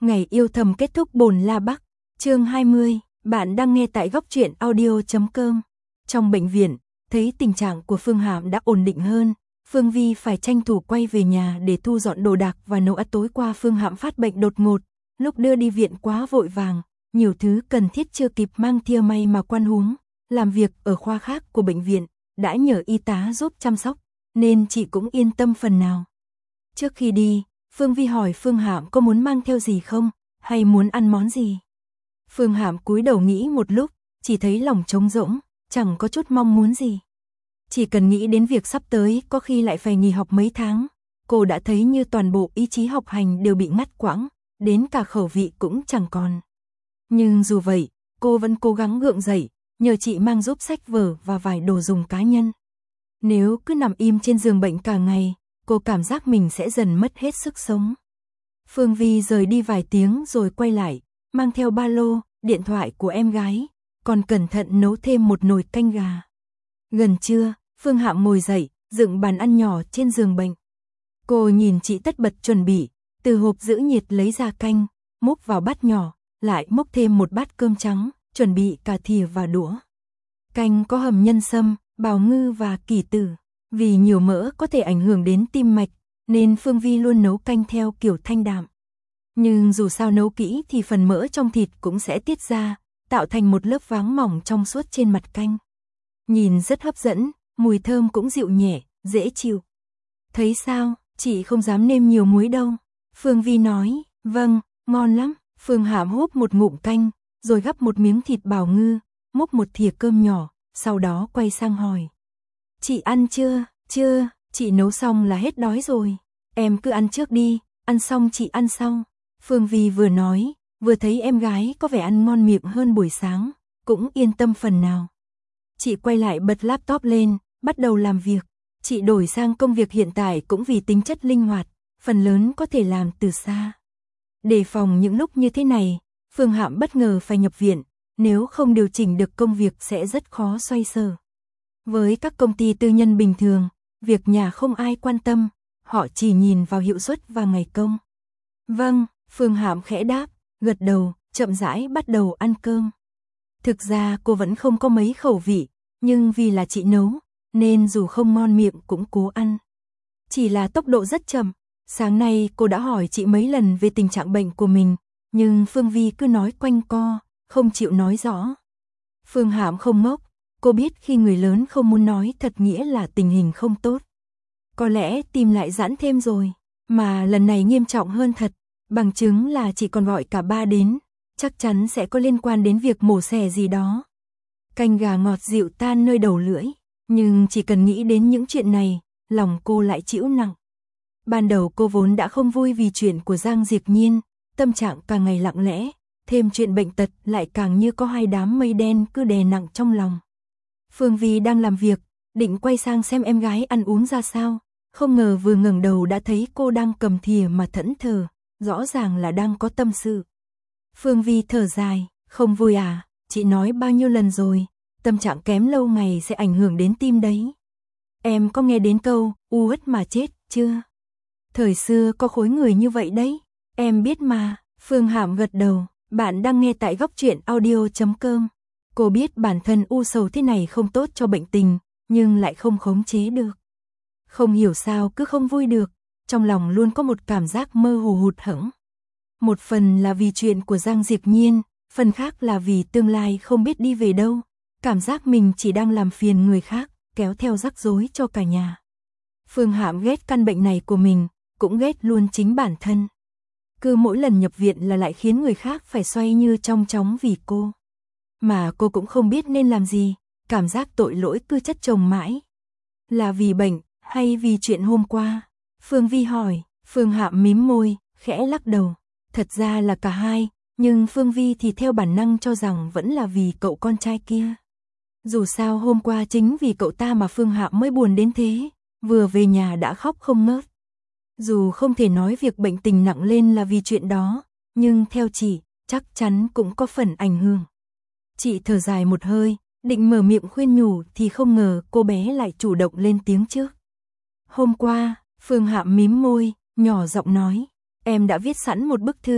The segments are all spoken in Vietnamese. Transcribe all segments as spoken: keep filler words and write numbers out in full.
Ngày yêu thầm kết thúc bồn La Bắc, chương hai mươi, bạn đang nghe tại góc truyện audio chấm com. Trong bệnh viện, thấy tình trạng của Phương Hạm đã ổn định hơn, Phương Vi phải tranh thủ quay về nhà để thu dọn đồ đạc và nấu ăn tối qua. Phương Hạm phát bệnh đột ngột, lúc đưa đi viện quá vội vàng, nhiều thứ cần thiết chưa kịp mang theo, may mà quan huống làm việc ở khoa khác của bệnh viện đã nhờ y tá giúp chăm sóc, nên chị cũng yên tâm phần nào. Trước khi đi, Phương Vi hỏi Phương Hạm có muốn mang theo gì không, hay muốn ăn món gì. Phương Hạm cúi đầu nghĩ một lúc, chỉ thấy lòng trống rỗng, chẳng có chút mong muốn gì. Chỉ cần nghĩ đến việc sắp tới có khi lại phải nghỉ học mấy tháng, cô đã thấy như toàn bộ ý chí học hành đều bị ngắt quãng, đến cả khẩu vị cũng chẳng còn. Nhưng dù vậy, cô vẫn cố gắng gượng dậy, nhờ chị mang giúp sách vở và vài đồ dùng cá nhân. Nếu cứ nằm im trên giường bệnh cả ngày, cô cảm giác mình sẽ dần mất hết sức sống. Phương Vi rời đi vài tiếng rồi quay lại, mang theo ba lô, điện thoại của em gái, còn cẩn thận nấu thêm một nồi canh gà. Gần trưa, Phương Hạm ngồi dậy, dựng bàn ăn nhỏ trên giường bệnh. Cô nhìn chị tất bật chuẩn bị, từ hộp giữ nhiệt lấy ra canh, múc vào bát nhỏ, lại múc thêm một bát cơm trắng, chuẩn bị cả thìa và đũa. Canh có hầm nhân sâm, bào ngư và kỷ tử. Vì nhiều mỡ có thể ảnh hưởng đến tim mạch, nên Phương Vi luôn nấu canh theo kiểu thanh đạm. Nhưng dù sao nấu kỹ thì phần mỡ trong thịt cũng sẽ tiết ra, tạo thành một lớp váng mỏng trong suốt trên mặt canh. Nhìn rất hấp dẫn, mùi thơm cũng dịu nhẹ, dễ chịu. Thấy sao, chị không dám nêm nhiều muối đâu. Phương Vi nói, vâng, ngon lắm. Phương Hạm húp một ngụm canh, rồi gắp một miếng thịt bào ngư, múc một thìa cơm nhỏ, sau đó quay sang hỏi. Chị ăn chưa? Chưa, chị nấu xong là hết đói rồi. Em cứ ăn trước đi, ăn xong chị ăn sau. Phương Vi vừa nói, vừa thấy em gái có vẻ ăn ngon miệng hơn buổi sáng, cũng yên tâm phần nào. Chị quay lại bật laptop lên, bắt đầu làm việc. Chị đổi sang công việc hiện tại cũng vì tính chất linh hoạt, phần lớn có thể làm từ xa. Đề phòng những lúc như thế này, Phương Hạm bất ngờ phải nhập viện, nếu không điều chỉnh được công việc sẽ rất khó xoay sở. Với các công ty tư nhân bình thường, việc nhà không ai quan tâm, họ chỉ nhìn vào hiệu suất và ngày công. Vâng, Phương Hạm khẽ đáp, gật đầu, chậm rãi bắt đầu ăn cơm. Thực ra cô vẫn không có mấy khẩu vị, nhưng vì là chị nấu, nên dù không ngon miệng cũng cố ăn. Chỉ là tốc độ rất chậm, sáng nay cô đã hỏi chị mấy lần về tình trạng bệnh của mình, nhưng Phương Vi cứ nói quanh co, không chịu nói rõ. Phương Hạm không ngốc. Cô biết khi người lớn không muốn nói thật nghĩa là tình hình không tốt. Có lẽ tim lại giãn thêm rồi, mà lần này nghiêm trọng hơn thật, bằng chứng là chị còn gọi cả ba đến, chắc chắn sẽ có liên quan đến việc mổ xẻ gì đó. Canh gà ngọt dịu tan nơi đầu lưỡi, nhưng chỉ cần nghĩ đến những chuyện này, lòng cô lại chịu nặng. Ban đầu cô vốn đã không vui vì chuyện của Giang Diệp Nhiên, tâm trạng càng ngày lặng lẽ, thêm chuyện bệnh tật lại càng như có hai đám mây đen cứ đè nặng trong lòng. Phương Vi đang làm việc, định quay sang xem em gái ăn uống ra sao, không ngờ vừa ngẩng đầu đã thấy cô đang cầm thìa mà thẫn thờ, rõ ràng là đang có tâm sự. Phương Vi thở dài, không vui à, chị nói bao nhiêu lần rồi, tâm trạng kém lâu ngày sẽ ảnh hưởng đến tim đấy. Em có nghe đến câu, u uất mà chết, chưa? Thời xưa có khối người như vậy đấy, em biết mà. Phương Hạm gật đầu, bạn đang nghe tại góc truyện audio chấm com. Cô biết bản thân u sầu thế này không tốt cho bệnh tình, nhưng lại không khống chế được. Không hiểu sao cứ không vui được, trong lòng luôn có một cảm giác mơ hồ hụt hẫng. Một phần là vì chuyện của Giang Diệp Nhiên, phần khác là vì tương lai không biết đi về đâu, cảm giác mình chỉ đang làm phiền người khác, kéo theo rắc rối cho cả nhà. Phương Hạm ghét căn bệnh này của mình, cũng ghét luôn chính bản thân. Cứ mỗi lần nhập viện là lại khiến người khác phải xoay như trong chóng vì cô. Mà cô cũng không biết nên làm gì, cảm giác tội lỗi cứ chất chồng mãi. Là vì bệnh, hay vì chuyện hôm qua? Phương Vi hỏi. Phương Hạm mím môi, khẽ lắc đầu. Thật ra là cả hai, nhưng Phương Vi thì theo bản năng cho rằng vẫn là vì cậu con trai kia. Dù sao hôm qua chính vì cậu ta mà Phương Hạm mới buồn đến thế, vừa về nhà đã khóc không ngớt. Dù không thể nói việc bệnh tình nặng lên là vì chuyện đó, nhưng theo chị, chắc chắn cũng có phần ảnh hưởng. Chị thở dài một hơi, định mở miệng khuyên nhủ thì không ngờ cô bé lại chủ động lên tiếng trước. Hôm qua, Phương Hạm mím môi, nhỏ giọng nói, em đã viết sẵn một bức thư,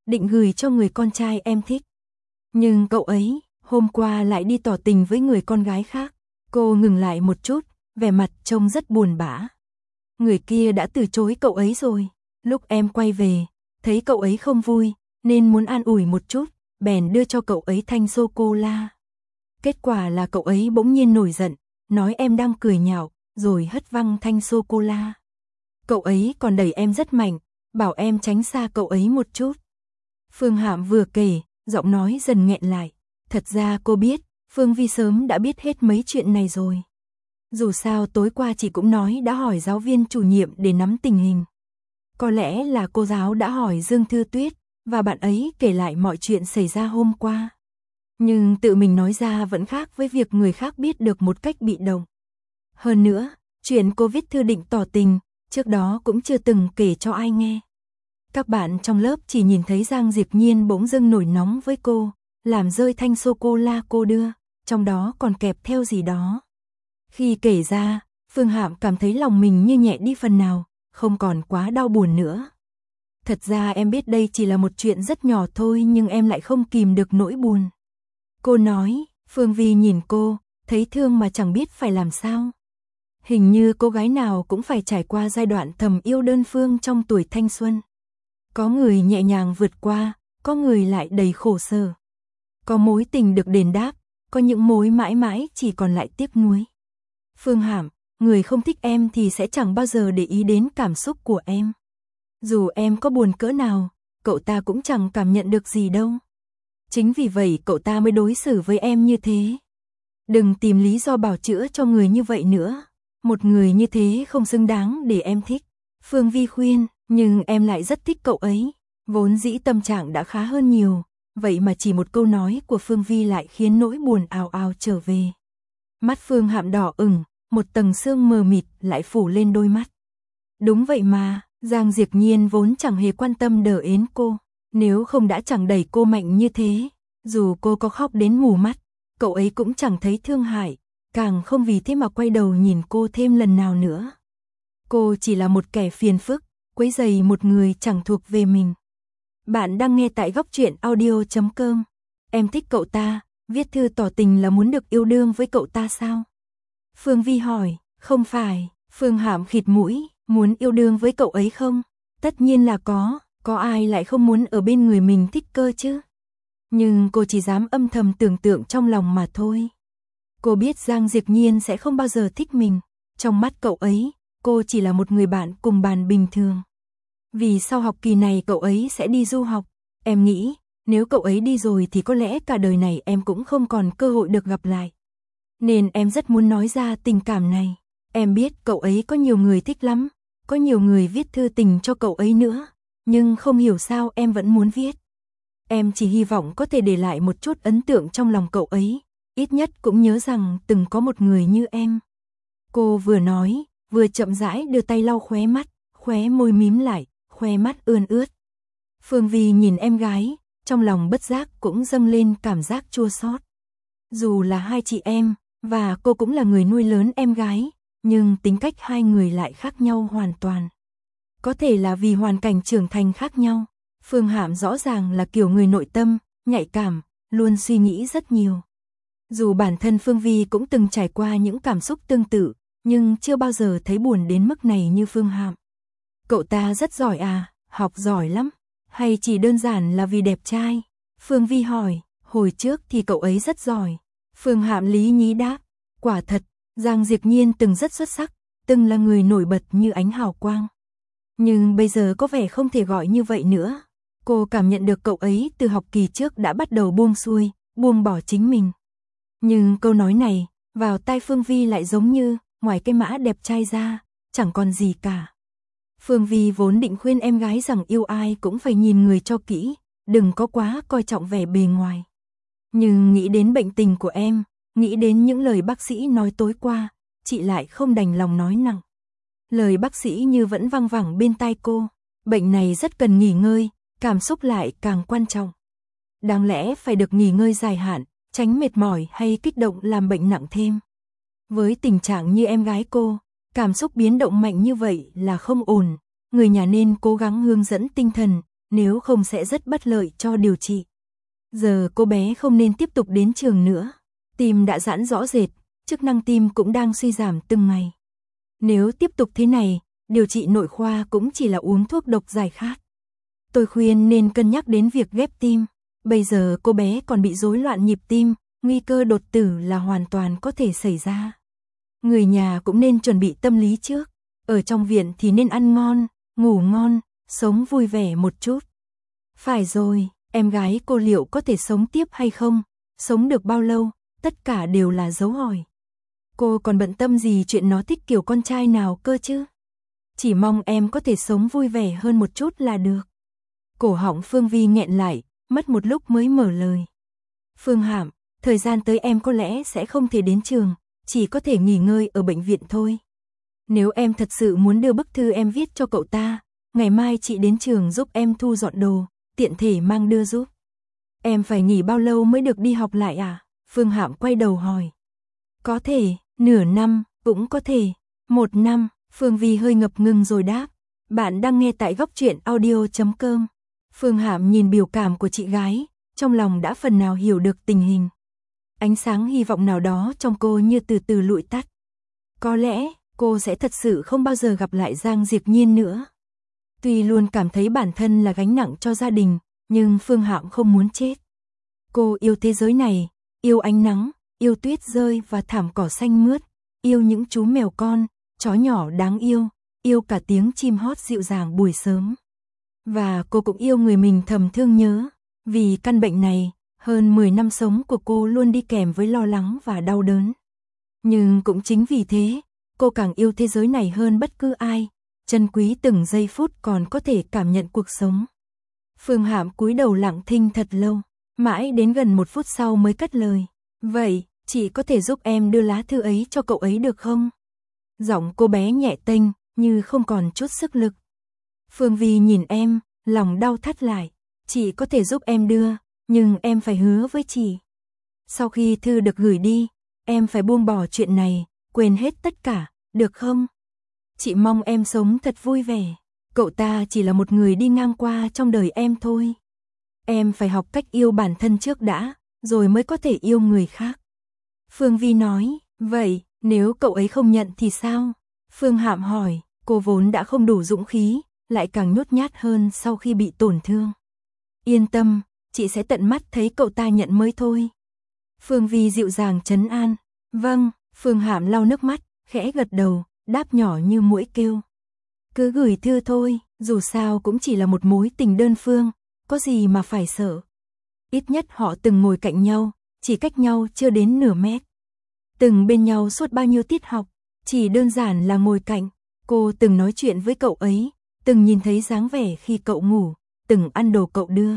định gửi cho người con trai em thích. Nhưng cậu ấy, hôm qua lại đi tỏ tình với người con gái khác. Cô ngừng lại một chút, vẻ mặt trông rất buồn bã. Người kia đã từ chối cậu ấy rồi. Lúc em quay về, thấy cậu ấy không vui, nên muốn an ủi một chút, bèn đưa cho cậu ấy thanh sô-cô-la. Kết quả là cậu ấy bỗng nhiên nổi giận, nói em đang cười nhạo, rồi hất văng thanh sô-cô-la. Cậu ấy còn đẩy em rất mạnh, bảo em tránh xa cậu ấy một chút. Phương Hạm vừa kể, giọng nói dần nghẹn lại. Thật ra cô biết, Phương Vi sớm đã biết hết mấy chuyện này rồi. Dù sao tối qua chị cũng nói đã hỏi giáo viên chủ nhiệm để nắm tình hình. Có lẽ là cô giáo đã hỏi Dương Thư Tuyết, và bạn ấy kể lại mọi chuyện xảy ra hôm qua. Nhưng tự mình nói ra vẫn khác với việc người khác biết được một cách bị động. Hơn nữa, chuyện cô viết thư định tỏ tình, trước đó cũng chưa từng kể cho ai nghe. Các bạn trong lớp chỉ nhìn thấy Giang Diệp Nhiên bỗng dưng nổi nóng với cô, làm rơi thanh sô-cô-la cô đưa, trong đó còn kẹp theo gì đó. Khi kể ra, Phương Hạm cảm thấy lòng mình như nhẹ đi phần nào, không còn quá đau buồn nữa. Thật ra em biết đây chỉ là một chuyện rất nhỏ thôi nhưng em lại không kìm được nỗi buồn. Cô nói, Phương Vi nhìn cô, thấy thương mà chẳng biết phải làm sao. Hình như cô gái nào cũng phải trải qua giai đoạn thầm yêu đơn phương trong tuổi thanh xuân. Có người nhẹ nhàng vượt qua, có người lại đầy khổ sở. Có mối tình được đền đáp, có những mối mãi mãi chỉ còn lại tiếc nuối. Phương Hạm, người không thích em thì sẽ chẳng bao giờ để ý đến cảm xúc của em. Dù em có buồn cỡ nào, cậu ta cũng chẳng cảm nhận được gì đâu. Chính vì vậy cậu ta mới đối xử với em như thế. Đừng tìm lý do bào chữa cho người như vậy nữa. Một người như thế không xứng đáng để em thích. Phương Vi khuyên, nhưng em lại rất thích cậu ấy. Vốn dĩ tâm trạng đã khá hơn nhiều, vậy mà chỉ một câu nói của Phương Vi lại khiến nỗi buồn ào ào trở về. Mắt Phương Hạm đỏ ửng, một tầng sương mờ mịt lại phủ lên đôi mắt. Đúng vậy mà, Giang Diệp Nhiên vốn chẳng hề quan tâm đờ ến cô. Nếu không đã chẳng đẩy cô mạnh như thế, dù cô có khóc đến mù mắt, cậu ấy cũng chẳng thấy thương hại, càng không vì thế mà quay đầu nhìn cô thêm lần nào nữa. Cô chỉ là một kẻ phiền phức, quấy rầy một người chẳng thuộc về mình. Bạn đang nghe tại góc truyện audio chấm com. Em thích cậu ta, viết thư tỏ tình là muốn được yêu đương với cậu ta sao? Phương Vi hỏi, không phải. Phương Hạm khịt mũi, muốn yêu đương với cậu ấy không? Tất nhiên là có, có ai lại không muốn ở bên người mình thích cơ chứ? Nhưng cô chỉ dám âm thầm tưởng tượng trong lòng mà thôi. Cô biết Giang Diệp Nhiên sẽ không bao giờ thích mình. Trong mắt cậu ấy, cô chỉ là một người bạn cùng bàn bình thường. Vì sau học kỳ này cậu ấy sẽ đi du học. Em nghĩ, nếu cậu ấy đi rồi thì có lẽ cả đời này em cũng không còn cơ hội được gặp lại. Nên em rất muốn nói ra tình cảm này. Em biết cậu ấy có nhiều người thích lắm, có nhiều người viết thư tình cho cậu ấy nữa, nhưng không hiểu sao em vẫn muốn viết. Em chỉ hy vọng có thể để lại một chút ấn tượng trong lòng cậu ấy, ít nhất cũng nhớ rằng từng có một người như em. Cô vừa nói, vừa chậm rãi đưa tay lau khóe mắt, khóe môi mím lại, khóe mắt ươn ướt. Phương Vi nhìn em gái, trong lòng bất giác cũng dâng lên cảm giác chua xót. Dù là hai chị em, và cô cũng là người nuôi lớn em gái, nhưng tính cách hai người lại khác nhau hoàn toàn. Có thể là vì hoàn cảnh trưởng thành khác nhau. Phương Hạm rõ ràng là kiểu người nội tâm, nhạy cảm, luôn suy nghĩ rất nhiều. Dù bản thân Phương Vi cũng từng trải qua những cảm xúc tương tự, nhưng chưa bao giờ thấy buồn đến mức này như Phương Hạm. Cậu ta rất giỏi à, học giỏi lắm, hay chỉ đơn giản là vì đẹp trai? Phương Vi hỏi, hồi trước thì cậu ấy rất giỏi. Phương Hạm lý nhí đáp, quả thật, Giang Diệp Nhiên từng rất xuất sắc, từng là người nổi bật như ánh hào quang. Nhưng bây giờ có vẻ không thể gọi như vậy nữa. Cô cảm nhận được cậu ấy từ học kỳ trước đã bắt đầu buông xuôi, buông bỏ chính mình. Nhưng câu nói này, vào tai Phương Vi lại giống như, ngoài cái mã đẹp trai ra, chẳng còn gì cả. Phương Vi vốn định khuyên em gái rằng yêu ai cũng phải nhìn người cho kỹ, đừng có quá coi trọng vẻ bề ngoài. Nhưng nghĩ đến bệnh tình của em, nghĩ đến những lời bác sĩ nói tối qua, chị lại không đành lòng nói nặng. Lời bác sĩ như vẫn văng vẳng bên tai cô, bệnh này rất cần nghỉ ngơi, cảm xúc lại càng quan trọng. Đáng lẽ phải được nghỉ ngơi dài hạn, tránh mệt mỏi hay kích động làm bệnh nặng thêm. Với tình trạng như em gái cô, cảm xúc biến động mạnh như vậy là không ổn, người nhà nên cố gắng hướng dẫn tinh thần, nếu không sẽ rất bất lợi cho điều trị. Giờ cô bé không nên tiếp tục đến trường nữa. Tim đã giãn rõ rệt, chức năng tim cũng đang suy giảm từng ngày. Nếu tiếp tục thế này, điều trị nội khoa cũng chỉ là uống thuốc độc giải khát. Tôi khuyên nên cân nhắc đến việc ghép tim. Bây giờ cô bé còn bị rối loạn nhịp tim, nguy cơ đột tử là hoàn toàn có thể xảy ra. Người nhà cũng nên chuẩn bị tâm lý trước. Ở trong viện thì nên ăn ngon, ngủ ngon, sống vui vẻ một chút. Phải rồi, em gái cô liệu có thể sống tiếp hay không? Sống được bao lâu? Tất cả đều là dấu hỏi. Cô còn bận tâm gì chuyện nó thích kiểu con trai nào cơ chứ? Chỉ mong em có thể sống vui vẻ hơn một chút là được. Cổ họng Phương Vi nghẹn lại, mất một lúc mới mở lời. Phương Hạm, thời gian tới em có lẽ sẽ không thể đến trường, chỉ có thể nghỉ ngơi ở bệnh viện thôi. Nếu em thật sự muốn đưa bức thư em viết cho cậu ta, ngày mai chị đến trường giúp em thu dọn đồ, tiện thể mang đưa giúp. Em phải nghỉ bao lâu mới được đi học lại à? Phương Hạm quay đầu hỏi. Có thể, nửa năm, cũng có thể, một năm. Phương Vi hơi ngập ngừng rồi đáp. Bạn đang nghe tại góc truyện audio chấm com. Phương Hạm nhìn biểu cảm của chị gái, trong lòng đã phần nào hiểu được tình hình. Ánh sáng hy vọng nào đó trong cô như từ từ lụi tắt. Có lẽ, cô sẽ thật sự không bao giờ gặp lại Giang Diệp Nhiên nữa. Tuy luôn cảm thấy bản thân là gánh nặng cho gia đình, nhưng Phương Hạm không muốn chết. Cô yêu thế giới này, yêu ánh nắng, yêu tuyết rơi và thảm cỏ xanh mướt, yêu những chú mèo con, chó nhỏ đáng yêu, yêu cả tiếng chim hót dịu dàng buổi sớm. Và cô cũng yêu người mình thầm thương nhớ, vì căn bệnh này, hơn mười năm sống của cô luôn đi kèm với lo lắng và đau đớn. Nhưng cũng chính vì thế, cô càng yêu thế giới này hơn bất cứ ai, trân quý từng giây phút còn có thể cảm nhận cuộc sống. Phương Hạm cúi đầu lặng thinh thật lâu, mãi đến gần một phút sau mới cất lời. Vậy, chị có thể giúp em đưa lá thư ấy cho cậu ấy được không? Giọng cô bé nhẹ tênh, như không còn chút sức lực. Phương Vi nhìn em, lòng đau thắt lại. Chị có thể giúp em đưa, nhưng em phải hứa với chị. Sau khi thư được gửi đi, em phải buông bỏ chuyện này, quên hết tất cả, được không? Chị mong em sống thật vui vẻ. Cậu ta chỉ là một người đi ngang qua trong đời em thôi. Em phải học cách yêu bản thân trước đã, rồi mới có thể yêu người khác. Phương Vi nói, vậy, nếu cậu ấy không nhận thì sao? Phương Hạm hỏi, cô vốn đã không đủ dũng khí, lại càng nhút nhát hơn sau khi bị tổn thương. Yên tâm, chị sẽ tận mắt thấy cậu ta nhận mới thôi. Phương Vi dịu dàng trấn an. Vâng, Phương Hạm lau nước mắt, khẽ gật đầu, đáp nhỏ như muỗi kêu. Cứ gửi thư thôi, dù sao cũng chỉ là một mối tình đơn phương, có gì mà phải sợ. Ít nhất họ từng ngồi cạnh nhau, chỉ cách nhau chưa đến nửa mét. Từng bên nhau suốt bao nhiêu tiết học, chỉ đơn giản là ngồi cạnh. Cô từng nói chuyện với cậu ấy, từng nhìn thấy dáng vẻ khi cậu ngủ, từng ăn đồ cậu đưa.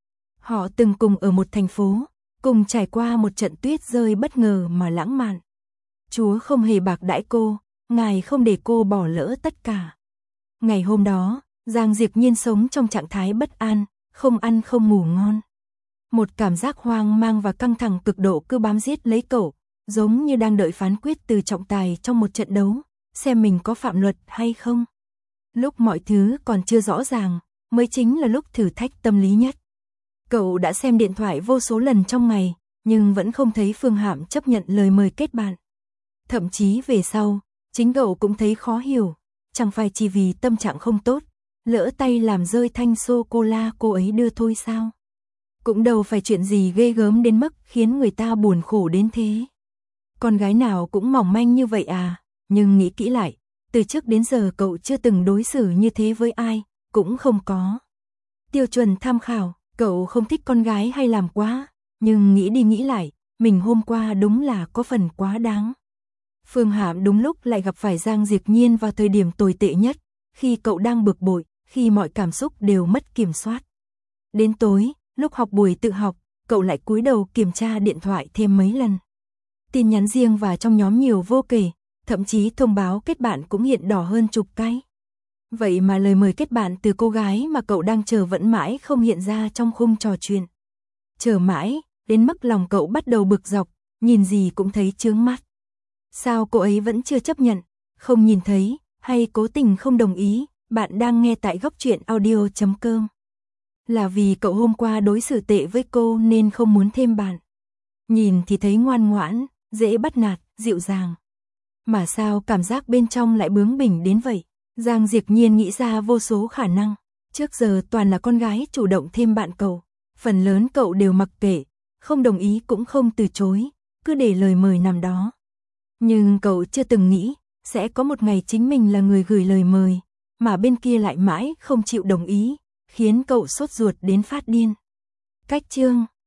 Họ từng cùng ở một thành phố, cùng trải qua một trận tuyết rơi bất ngờ mà lãng mạn. Chúa không hề bạc đãi cô, Ngài không để cô bỏ lỡ tất cả. Ngày hôm đó, Giang Diệp Nhiên sống trong trạng thái bất an, không ăn không ngủ ngon. Một cảm giác hoang mang và căng thẳng cực độ cứ bám giết lấy cậu, giống như đang đợi phán quyết từ trọng tài trong một trận đấu, xem mình có phạm luật hay không. Lúc mọi thứ còn chưa rõ ràng, mới chính là lúc thử thách tâm lý nhất. Cậu đã xem điện thoại vô số lần trong ngày, nhưng vẫn không thấy Phương Hạm chấp nhận lời mời kết bạn. Thậm chí về sau, chính cậu cũng thấy khó hiểu, chẳng phải chỉ vì tâm trạng không tốt, lỡ tay làm rơi thanh sô-cô-la cô ấy đưa thôi sao? Cũng đâu phải chuyện gì ghê gớm đến mức khiến người ta buồn khổ đến thế. Con gái nào cũng mỏng manh như vậy à, nhưng nghĩ kỹ lại, từ trước đến giờ cậu chưa từng đối xử như thế với ai, cũng không có tiêu chuẩn tham khảo, cậu không thích con gái hay làm quá, nhưng nghĩ đi nghĩ lại, mình hôm qua đúng là có phần quá đáng. Phương Hạm đúng lúc lại gặp phải Giang Diệp Nhiên vào thời điểm tồi tệ nhất, khi cậu đang bực bội, khi mọi cảm xúc đều mất kiểm soát. Đến tối, lúc học buổi tự học, cậu lại cúi đầu kiểm tra điện thoại thêm mấy lần. Tin nhắn riêng và trong nhóm nhiều vô kể, thậm chí thông báo kết bạn cũng hiện đỏ hơn chục cái. Vậy mà lời mời kết bạn từ cô gái mà cậu đang chờ vẫn mãi không hiện ra trong khung trò chuyện. Chờ mãi, đến mức lòng cậu bắt đầu bực dọc, nhìn gì cũng thấy chướng mắt. Sao cô ấy vẫn chưa chấp nhận, không nhìn thấy, hay cố tình không đồng ý? Bạn đang nghe tại góc truyện audio chấm com. Là vì cậu hôm qua đối xử tệ với cô nên không muốn thêm bạn. Nhìn thì thấy ngoan ngoãn, dễ bắt nạt, dịu dàng. Mà sao cảm giác bên trong lại bướng bỉnh đến vậy? Giang Diệp Nhiên nghĩ ra vô số khả năng. Trước giờ toàn là con gái chủ động thêm bạn cậu. Phần lớn cậu đều mặc kệ, không đồng ý cũng không từ chối, cứ để lời mời nằm đó. Nhưng cậu chưa từng nghĩ, sẽ có một ngày chính mình là người gửi lời mời, mà bên kia lại mãi không chịu đồng ý, khiến cậu sốt ruột đến phát điên. Cách chương